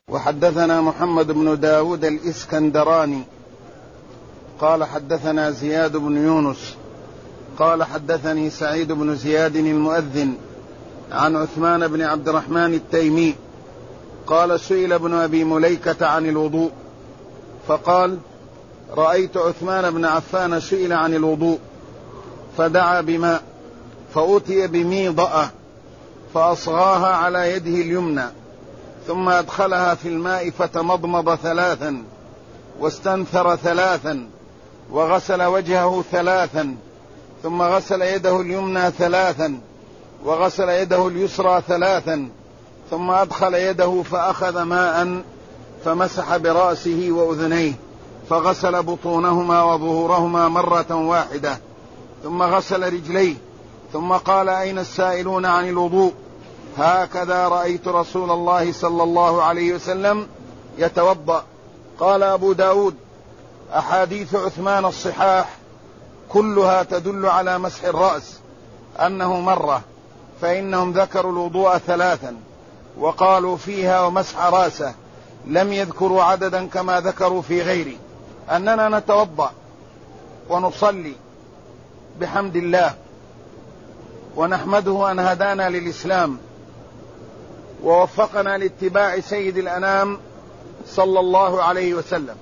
وحدثنا محمد بن داود الإسكندراني قال حدثنا زياد بن يونس قال حدثني سعيد بن زياد المؤذن عن عثمان بن عبد الرحمن التيمي قال سئل ابن أبي مليكة عن الوضوء فقال رأيت عثمان بن عفان سئل عن الوضوء فدعا بماء فأتي بميضأة فأصغاها على يده اليمنى ثم أدخلها في الماء فتمضمض 3 واستنثر 3 وغسل وجهه 3 ثم غسل يده اليمنى 3 وغسل يده اليسرى 3 ثم أدخل يده فأخذ ماء فمسح برأسه وأذنيه فغسل بطونهما وظهورهما مرة واحدة ثم غسل رجليه ثم قال أين السائلون عن الوضوء؟ هكذا رأيت رسول الله صلى الله عليه وسلم يتوضأ. قال أبو داود أحاديث عثمان الصحاح كلها تدل على مسح الرأس أنه مرة، فإنهم ذكروا الوضوء 3 وقالوا فيها ومسح رأسه، لم يذكروا عددا كما ذكروا في غيره. أننا نتوضأ ونصلي بحمد الله ونحمده أن هدانا للإسلام ووفقنا لاتباع سيد الأنام صلى الله عليه وسلم.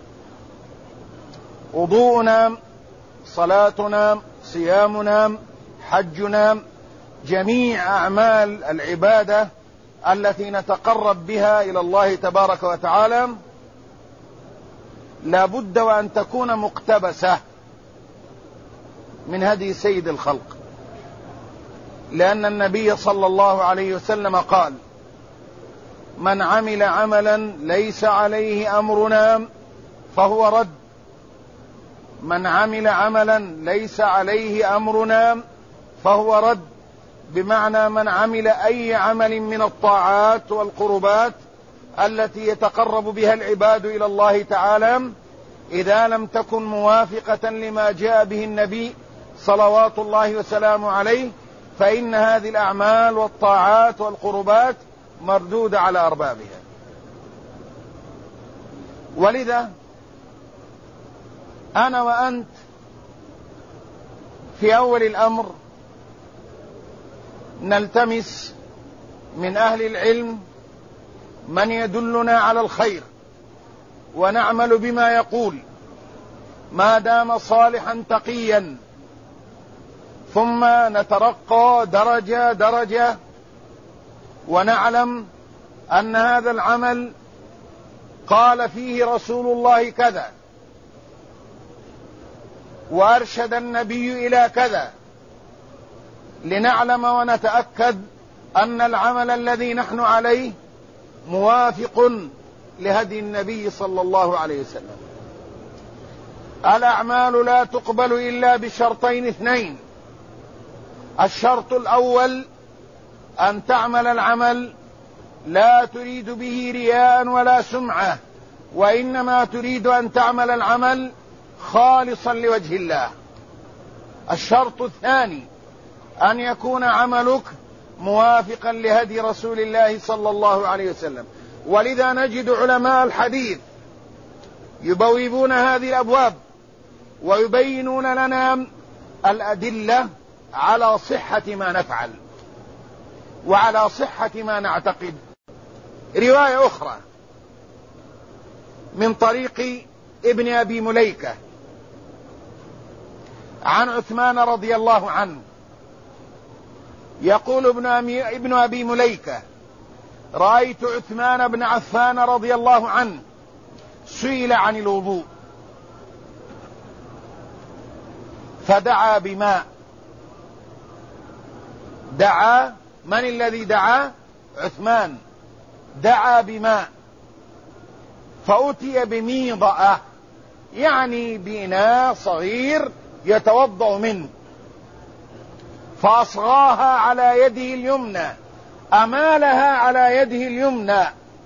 وضوءنا، صلاتنا، صيامنا، حجنا، جميع أعمال العبادة التي نتقرب بها إلى الله تبارك وتعالى لا بد وأن تكون مقتبسة من هدي سيد الخلق، لأن النبي صلى الله عليه وسلم قال من عمل عملا ليس عليه أمرنا فهو رد. من عمل عملا ليس عليه أمرنا فهو رد، بمعنى من عمل أي عمل من الطاعات والقربات التي يتقرب بها العباد إلى الله تعالى إذا لم تكن موافقة لما جاء به النبي صلوات الله وسلامه عليه فإن هذه الأعمال والطاعات والقربات مردودة على أربابها. ولذا أنا وأنت في أول الأمر نلتمس من أهل العلم من يدلنا على الخير ونعمل بما يقول ما دام صالحا تقيا، ثم نترقى درجة درجة ونعلم أن هذا العمل قال فيه رسول الله كذا وأرشد النبي إلى كذا، لنعلم ونتأكد أن العمل الذي نحن عليه موافق لهدي النبي صلى الله عليه وسلم. الأعمال لا تقبل إلا بشرطين 2: الشرط الأول أن تعمل العمل لا تريد به رياء ولا سمعة، وإنما تريد أن تعمل العمل خالصا لوجه الله. الشرط الثاني أن يكون عملك موافقا لهدي رسول الله صلى الله عليه وسلم. ولذا نجد علماء الحديث يبوبون هذه الأبواب ويبينون لنا الأدلة على صحة ما نفعل وعلى صحة ما نعتقد. رواية أخرى من طريق ابن أبي مليكة عن عثمان رضي الله عنه، يقول ابن أبي مليكة رأيت عثمان بن عفان رضي الله عنه سئل عن الوضوء فدعا بماء. دعا، من الذي دعا؟ عثمان. دعا بماء فأتي بميضأة، يعني بإناء صغير يتوضأ منه، فأصغاها على يده اليمنى، أمالها على يده اليمنى،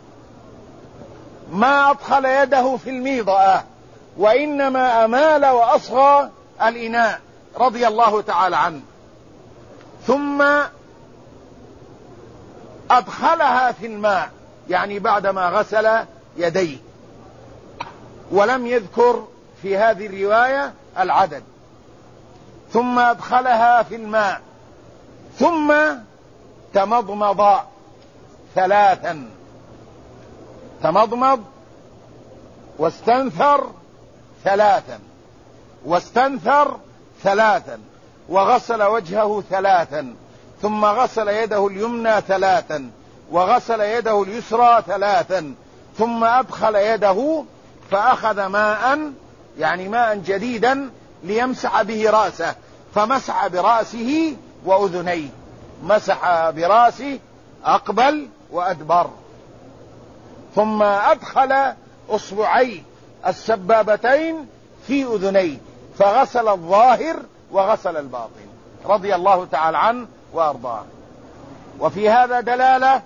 ما أدخل يده في الميضأة وإنما أمال وأصغى الإناء رضي الله تعالى عنه، ثم أدخلها في الماء، يعني بعدما غسل يديه، ولم يذكر في هذه الرواية العدد. ثم أدخلها في الماء، ثم تمضمض ثلاثا، تمضمض واستنثر ثلاثا، واستنثر ثلاثا، وغسل وجهه ثلاثا، ثم غسل يده اليمنى ثلاثا، وغسل يده اليسرى ثلاثا، ثم أدخل يده فأخذ ماء، يعني ماء جديدا، ليمسح به رأسه، فمسح برأسه وأذنيه، مسح برأسه أقبل وأدبر، ثم أدخل أصبعيه السبابتين في أذنيه، فغسل الظاهر وغسل الباطن، رضي الله تعالى عنه وأرضاه. وفي هذا دلالة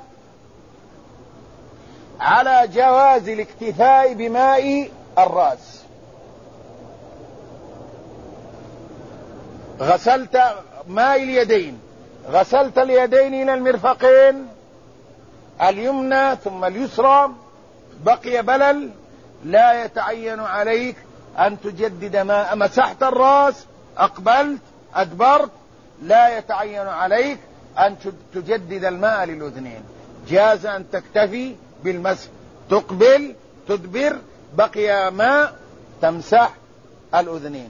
على جواز الاكتفاء بماء الرأس. غسلت ماء اليدين، غسلت اليدين إلى المرفقين، اليمنى ثم اليسرى، بقي بلل، لا يتعين عليك أن تجدد ماء. مسحت الرأس، أقبلت أدبرت، لا يتعين عليك أن تجدد الماء للأذنين، جاز أن تكتفي بالمسح، تقبل تدبر، بقي ماء تمسح الأذنين،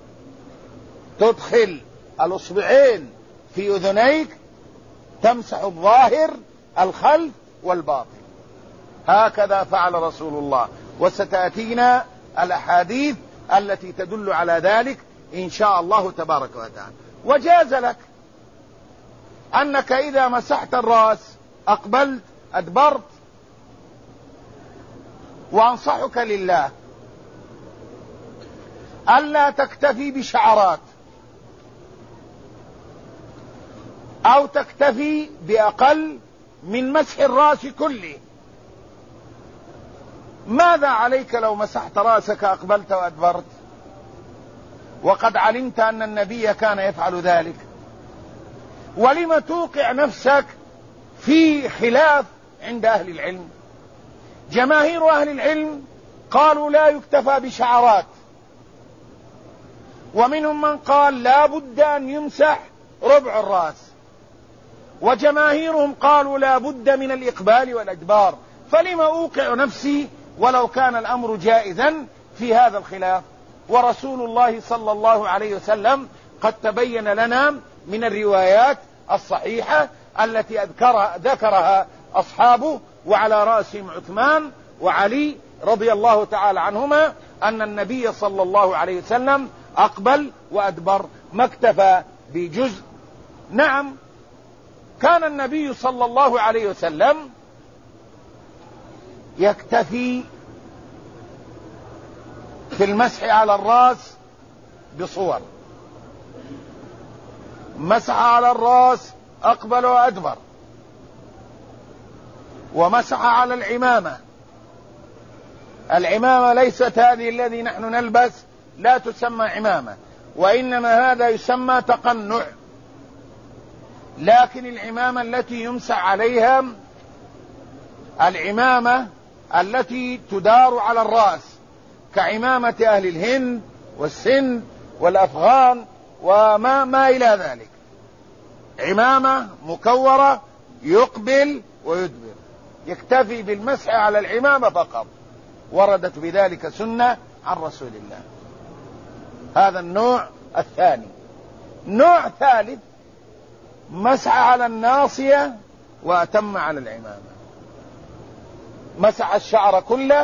تدخل الأصبعين في أذنيك، تمسح الظاهر الخلف والباطن. هكذا فعل رسول الله، وستأتينا الأحاديث التي تدل على ذلك إن شاء الله تبارك وتعالى. وجاز لك أنك إذا مسحت الرأس أقبلت أدبرت، وأنصحك لله ألا تكتفي بشعرات، أو تكتفي بأقل من مسح الرأس كله. ماذا عليك لو مسحت رأسك أقبلت وأدبرت، وقد علمت أن النبي كان يفعل ذلك؟ ولم توقع نفسك في خلاف عند أهل العلم؟ جماهير أهل العلم قالوا لا يكتفى بشعرات، ومنهم من قال لا بد أن يمسح ربع الرأس، وجماهيرهم قالوا لا بد من الإقبال والأدبار. فلما أوقع نفسي ولو كان الأمر جائزا في هذا الخلاف؟ ورسول الله صلى الله عليه وسلم قد تبين لنا من الروايات الصحيحة التي ذكرها أصحابه، وعلى رأسهم عثمان وعلي رضي الله تعالى عنهما، أن النبي صلى الله عليه وسلم أقبل وأدبر، ما اكتفى بجزء. نعم، كان النبي صلى الله عليه وسلم يكتفي في المسح على الرأس بصور: مسح على الرأس أقبل وأدبر، ومسح على العمامة. العمامة ليست هذه الذي نحن نلبس، لا تسمى عمامة، وإنما هذا يسمى تقنع. لكن العمامة التي يمسح عليها العمامة التي تدار على الرأس، كعمامة أهل الهند والسند والأفغان وما إلى ذلك، عمامة مكورة يقبل ويدبر، يكتفي بالمسح على العمامة فقط، وردت بذلك سنة عن رسول الله. هذا النوع الثاني. نوع ثالث: مسح على الناصية وأتم على العمامة، مسح الشعر كله،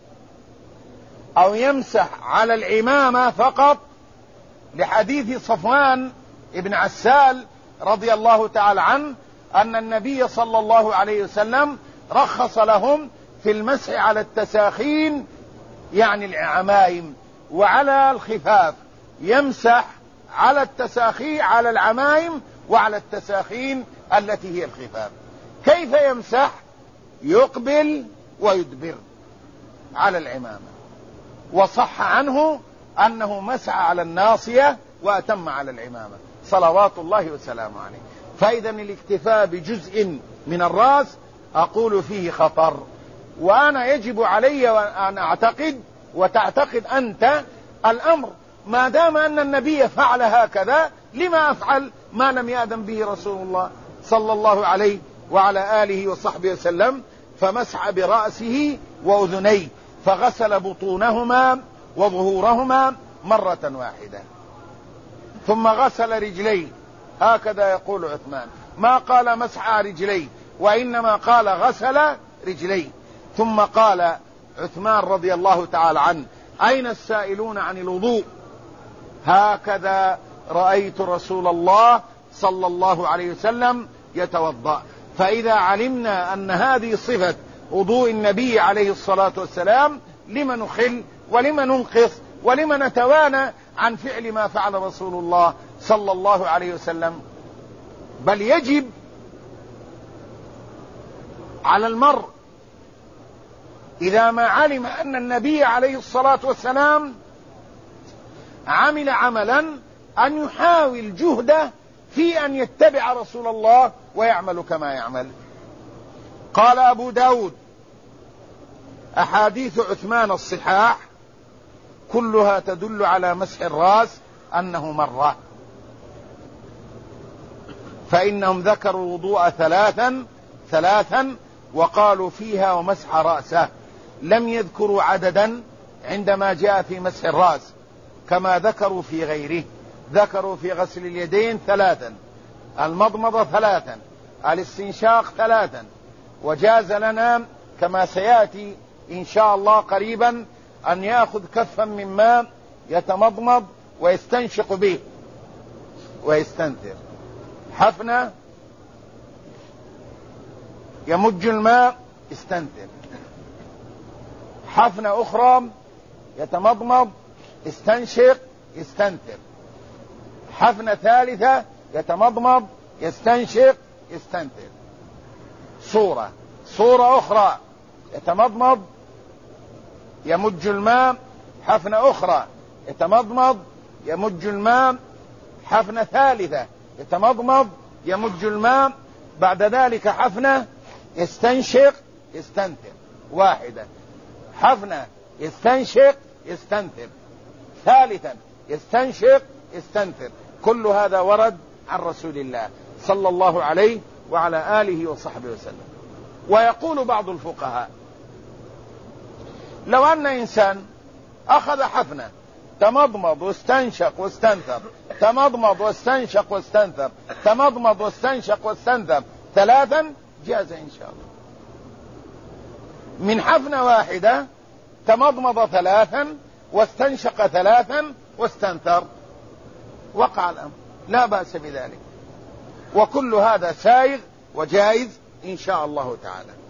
أو يمسح على العمامة فقط، لحديث صفوان ابن عسال رضي الله تعالى عنه أن النبي صلى الله عليه وسلم رخص لهم في المسح على التساخين، يعني العمائم، وعلى الخفاف، يمسح على التساخين على العمائم وعلى التساخين التي هي الخفاف. كيف يمسح؟ يقبل ويدبر على العمامة. وصح عنه أنه مسح على الناصية وأتم على العمامة صلوات الله وسلامه عليه. فإذا الاكتفاء بجزء من الرأس أقول فيه خطر، وأنا يجب علي أن أعتقد وتعتقد أنت الأمر. ما دام أن النبي فعل هكذا، لما أفعل ما لم يأذن به رسول الله صلى الله عليه وعلى آله وصحبه وسلم؟ فمسح برأسه وأذنيه، فغسل بطونهما وظهورهما مرة واحدة، ثم غسل رجليه. هكذا يقول عثمان، ما قال مسح رجليه، وإنما قال غسل رجليه. ثم قال عثمان رضي الله تعالى عنه: أين السائلون عن الوضوء؟ هكذا رأيت رسول الله صلى الله عليه وسلم يتوضأ. فإذا علمنا أن هذه صفة وضوء النبي عليه الصلاة والسلام، لما نخل ولما ننقص ولما نتوانى عن فعل ما فعل رسول الله صلى الله عليه وسلم؟ بل يجب على المرء إذا ما علم أن النبي عليه الصلاة والسلام عمل عملا أن يحاول جهده في أن يتبع رسول الله ويعمل كما يعمل. قال أبو داود: أحاديث عثمان الصحاح كلها تدل على مسح الرأس أنه مرة، فإنهم ذكروا الوضوء ثلاثا وقالوا فيها ومسح رأسه، لم يذكروا عددا عندما جاء في مسح الرأس كما ذكروا في غيره. ذكروا في غسل اليدين 3، المضمضة 3، الاستنشاق 3، وجاز لنا كما سيأتي إن شاء الله قريبا أن يأخذ كفا من ماء يتمضمض ويستنشق به ويستنثر. حفنة يمج الماء يستنثر، حفنة أخرى يتمضمض يستنشق يستنثر، حفنة ثالثة يتمضمض يستنشق يستنثر. صورة أخرى يتمضمض يمج الماء، حفنة أخرى يتمضمض يمج الماء، حفنة ثالثة يتمضمض يمج الماء، بعد ذلك حفنة يستنشق يستنثر، واحدة، حفنة يستنشق يستنثر، ثالثا يستنشق يستنثر. كل هذا ورد عن رسول الله صلى الله عليه وعلى آله وصحبه وسلم. ويقول بعض الفقهاء: لو أن إنسان أخذ حفنة تمضمض واستنشق واستنثر، تمضمض واستنشق واستنثر، تمضمض واستنشق واستنثر 3، جاز إن شاء الله. من حفنة واحدة تمضمض 3 واستنشق 3 واستنثر، وقع الأمر، لا بأس بذلك. وكل هذا سائغ وجائز إن شاء الله تعالى.